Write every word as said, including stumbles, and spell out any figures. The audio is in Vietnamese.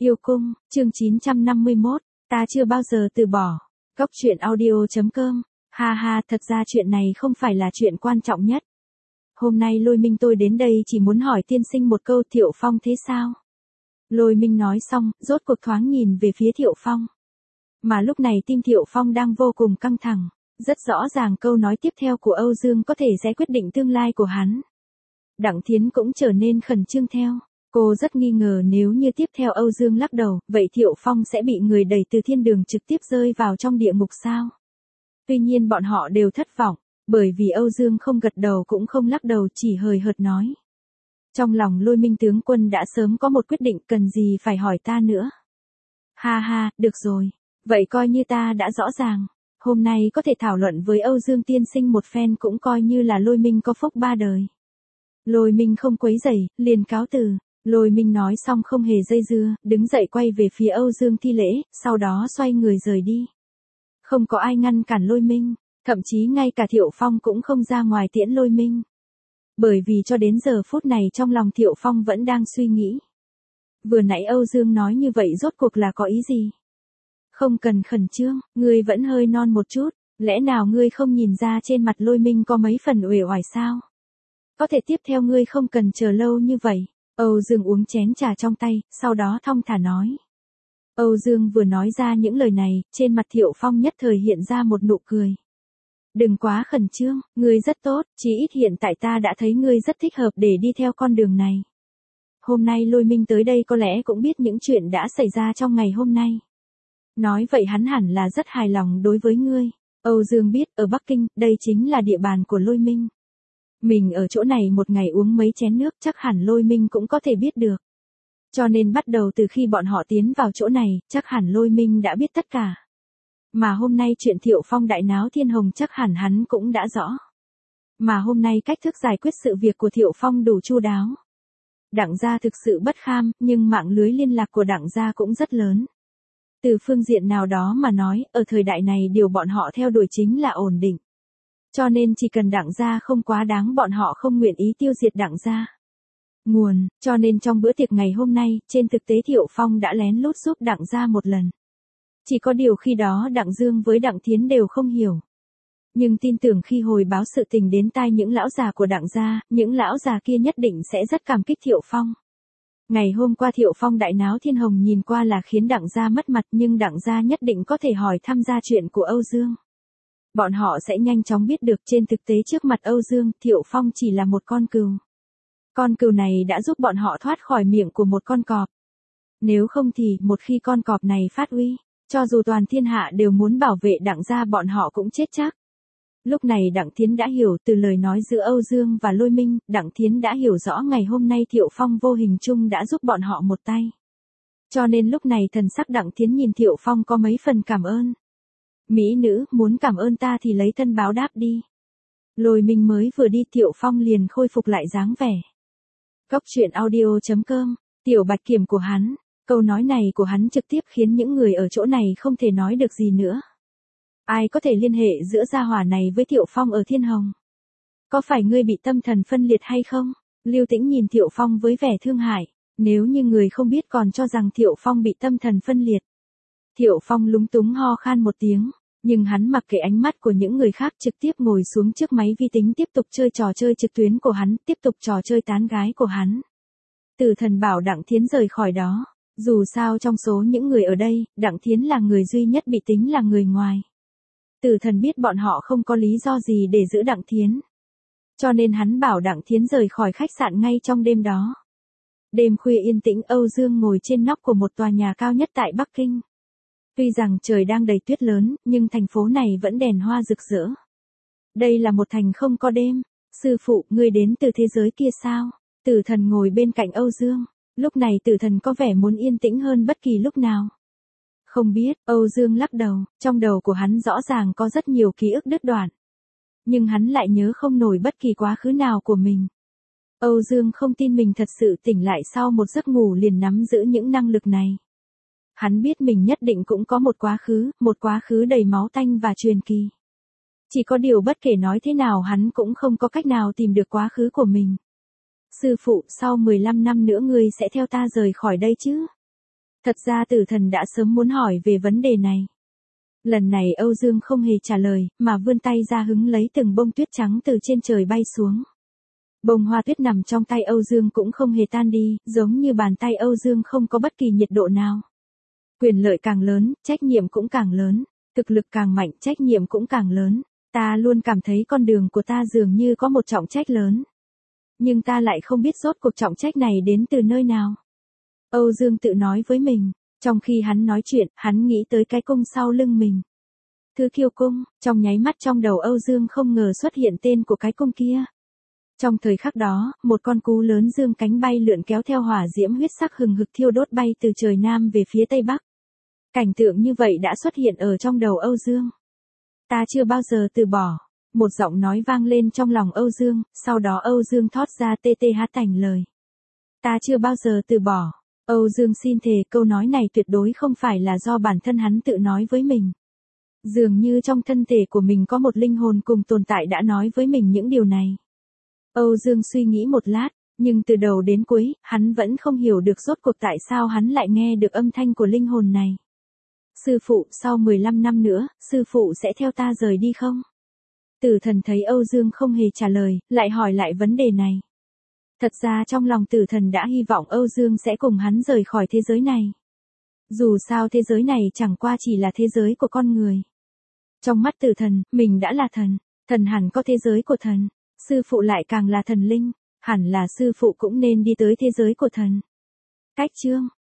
Yêu cung, chương chín trăm năm mươi mốt, ta chưa bao giờ từ bỏ. Cốc truyện audio chấm com. Ha ha, thật ra chuyện này không phải là chuyện quan trọng nhất. Hôm nay Lôi Minh tôi đến đây chỉ muốn hỏi tiên sinh một câu, Thiệu Phong thế sao? Lôi Minh nói xong, rốt cuộc thoáng nhìn về phía Thiệu Phong. Mà lúc này tim Thiệu Phong đang vô cùng căng thẳng. Rất rõ ràng câu nói tiếp theo của Âu Dương có thể sẽ quyết định tương lai của hắn. Đặng Thiến cũng trở nên khẩn trương theo. Cô rất nghi ngờ nếu như tiếp theo Âu Dương lắc đầu, vậy Thiệu Phong sẽ bị người đẩy từ thiên đường trực tiếp rơi vào trong địa ngục sao? Tuy nhiên bọn họ đều thất vọng, bởi vì Âu Dương không gật đầu cũng không lắc đầu, chỉ hời hợt nói. Trong lòng Lôi Minh tướng quân đã sớm có một quyết định, cần gì phải hỏi ta nữa. Ha ha, được rồi, vậy coi như ta đã rõ ràng. Hôm nay có thể thảo luận với Âu Dương tiên sinh một phen cũng coi như là Lôi Minh có phúc ba đời. Lôi Minh không quấy rầy, liền cáo từ. Lôi Minh nói xong không hề dây dưa, đứng dậy quay về phía Âu Dương thi lễ, sau đó xoay người rời đi. Không có ai ngăn cản Lôi Minh, thậm chí ngay cả Thiệu Phong cũng không ra ngoài tiễn Lôi Minh. Bởi vì cho đến giờ phút này trong lòng Thiệu Phong vẫn đang suy nghĩ. Vừa nãy Âu Dương nói như vậy rốt cuộc là có ý gì? Không cần khẩn trương, ngươi vẫn hơi non một chút, lẽ nào ngươi không nhìn ra trên mặt Lôi Minh có mấy phần uể oải sao? Có thể tiếp theo ngươi không cần chờ lâu như vậy. Âu Dương uống chén trà trong tay, sau đó thong thả nói. Âu Dương vừa nói ra những lời này, trên mặt Thiệu Phong nhất thời hiện ra một nụ cười. Đừng quá khẩn trương, ngươi rất tốt, chỉ ít hiện tại ta đã thấy ngươi rất thích hợp để đi theo con đường này. Hôm nay Lôi Minh tới đây có lẽ cũng biết những chuyện đã xảy ra trong ngày hôm nay. Nói vậy hắn hẳn là rất hài lòng đối với ngươi. Âu Dương biết ở Bắc Kinh, đây chính là địa bàn của Lôi Minh. Mình ở chỗ này một ngày uống mấy chén nước chắc hẳn Lôi Minh cũng có thể biết được. Cho nên bắt đầu từ khi bọn họ tiến vào chỗ này, chắc hẳn Lôi Minh đã biết tất cả. Mà hôm nay chuyện Thiệu Phong đại náo thiên hồng chắc hẳn hắn cũng đã rõ. Mà hôm nay cách thức giải quyết sự việc của Thiệu Phong đủ chu đáo. Đặng gia thực sự bất kham, nhưng mạng lưới liên lạc của Đặng gia cũng rất lớn. Từ phương diện nào đó mà nói, ở thời đại này điều bọn họ theo đuổi chính là ổn định. Cho nên chỉ cần Đặng gia không quá đáng bọn họ không nguyện ý tiêu diệt Đặng gia. Nguồn, cho nên trong bữa tiệc ngày hôm nay, trên thực tế Thiệu Phong đã lén lút giúp Đặng gia một lần. Chỉ có điều khi đó Đặng Dương với Đặng Thiến đều không hiểu. Nhưng tin tưởng khi hồi báo sự tình đến tai những lão già của Đặng gia, những lão già kia nhất định sẽ rất cảm kích Thiệu Phong. Ngày hôm qua Thiệu Phong đại náo thiên hồng nhìn qua là khiến Đặng gia mất mặt, nhưng Đặng gia nhất định có thể hỏi thăm gia chuyện của Âu Dương. Bọn họ sẽ nhanh chóng biết được trên thực tế trước mặt Âu Dương, Thiệu Phong chỉ là một con cừu. Con cừu này đã giúp bọn họ thoát khỏi miệng của một con cọp. Nếu không thì, một khi con cọp này phát uy, cho dù toàn thiên hạ đều muốn bảo vệ Đặng gia bọn họ cũng chết chắc. Lúc này Đặng Thiến đã hiểu từ lời nói giữa Âu Dương và Lôi Minh, Đặng Thiến đã hiểu rõ ngày hôm nay Thiệu Phong vô hình chung đã giúp bọn họ một tay. Cho nên lúc này thần sắc Đặng Thiến nhìn Thiệu Phong có mấy phần cảm ơn. Mỹ nữ, muốn cảm ơn ta thì lấy thân báo đáp đi. Lôi Minh mới vừa đi Thiệu Phong liền khôi phục lại dáng vẻ. Cốc truyện audio chấm com, tiểu bạch kiểm của hắn, câu nói này của hắn trực tiếp khiến những người ở chỗ này không thể nói được gì nữa. Ai có thể liên hệ giữa gia hỏa này với Thiệu Phong ở Thiên Hồng? Có phải ngươi bị tâm thần phân liệt hay không? Lưu Tĩnh nhìn Thiệu Phong với vẻ thương hại, nếu như người không biết còn cho rằng Thiệu Phong bị tâm thần phân liệt. Thiệu Phong lúng túng ho khan một tiếng, nhưng hắn mặc kệ ánh mắt của những người khác trực tiếp ngồi xuống trước máy vi tính tiếp tục chơi trò chơi trực tuyến của hắn, tiếp tục trò chơi tán gái của hắn. Tử Thần bảo Đặng Thiến rời khỏi đó, dù sao trong số những người ở đây, Đặng Thiến là người duy nhất bị tính là người ngoài. Tử Thần biết bọn họ không có lý do gì để giữ Đặng Thiến. Cho nên hắn bảo Đặng Thiến rời khỏi khách sạn ngay trong đêm đó. Đêm khuya yên tĩnh, Âu Dương ngồi trên nóc của một tòa nhà cao nhất tại Bắc Kinh. Tuy rằng trời đang đầy tuyết lớn, nhưng thành phố này vẫn đèn hoa rực rỡ. Đây là một thành không có đêm. Sư phụ, ngươi đến từ thế giới kia sao? Tử Thần ngồi bên cạnh Âu Dương. Lúc này Tử Thần có vẻ muốn yên tĩnh hơn bất kỳ lúc nào. Không biết, Âu Dương lắc đầu, trong đầu của hắn rõ ràng có rất nhiều ký ức đứt đoạn. Nhưng hắn lại nhớ không nổi bất kỳ quá khứ nào của mình. Âu Dương không tin mình thật sự tỉnh lại sau một giấc ngủ liền nắm giữ những năng lực này. Hắn biết mình nhất định cũng có một quá khứ, một quá khứ đầy máu tanh và truyền kỳ. Chỉ có điều bất kể nói thế nào hắn cũng không có cách nào tìm được quá khứ của mình. Sư phụ, sau mười lăm năm nữa ngươi sẽ theo ta rời khỏi đây chứ? Thật ra tử thần đã sớm muốn hỏi về vấn đề này. Lần này Âu Dương không hề trả lời, mà vươn tay ra hứng lấy từng bông tuyết trắng từ trên trời bay xuống. Bông hoa tuyết nằm trong tay Âu Dương cũng không hề tan đi, giống như bàn tay Âu Dương không có bất kỳ nhiệt độ nào. Quyền lợi càng lớn, trách nhiệm cũng càng lớn. Thực lực càng mạnh, trách nhiệm cũng càng lớn. Ta luôn cảm thấy con đường của ta dường như có một trọng trách lớn. Nhưng ta lại không biết rốt cuộc trọng trách này đến từ nơi nào. Âu Dương tự nói với mình. Trong khi hắn nói chuyện, hắn nghĩ tới cái cung sau lưng mình. Thứ Kiêu Cung, trong nháy mắt trong đầu Âu Dương không ngờ xuất hiện tên của cái cung kia. Trong thời khắc đó, một con cú lớn dương cánh bay lượn kéo theo hỏa diễm huyết sắc hừng hực thiêu đốt bay từ trời Nam về phía Tây Bắc. Cảnh tượng như vậy đã xuất hiện ở trong đầu Âu Dương. Ta chưa bao giờ từ bỏ. Một giọng nói vang lên trong lòng Âu Dương, sau đó Âu Dương thốt ra tê tê hát thành lời. Ta chưa bao giờ từ bỏ. Âu Dương xin thề câu nói này tuyệt đối không phải là do bản thân hắn tự nói với mình. Dường như trong thân thể của mình có một linh hồn cùng tồn tại đã nói với mình những điều này. Âu Dương suy nghĩ một lát, nhưng từ đầu đến cuối, hắn vẫn không hiểu được rốt cuộc tại sao hắn lại nghe được âm thanh của linh hồn này. Sư phụ, sau mười lăm năm nữa, sư phụ sẽ theo ta rời đi không? Tử thần thấy Âu Dương không hề trả lời, lại hỏi lại vấn đề này. Thật ra trong lòng tử thần đã hy vọng Âu Dương sẽ cùng hắn rời khỏi thế giới này. Dù sao thế giới này chẳng qua chỉ là thế giới của con người. Trong mắt tử thần, mình đã là thần, thần hẳn có thế giới của thần, sư phụ lại càng là thần linh, hẳn là sư phụ cũng nên đi tới thế giới của thần. Cách chương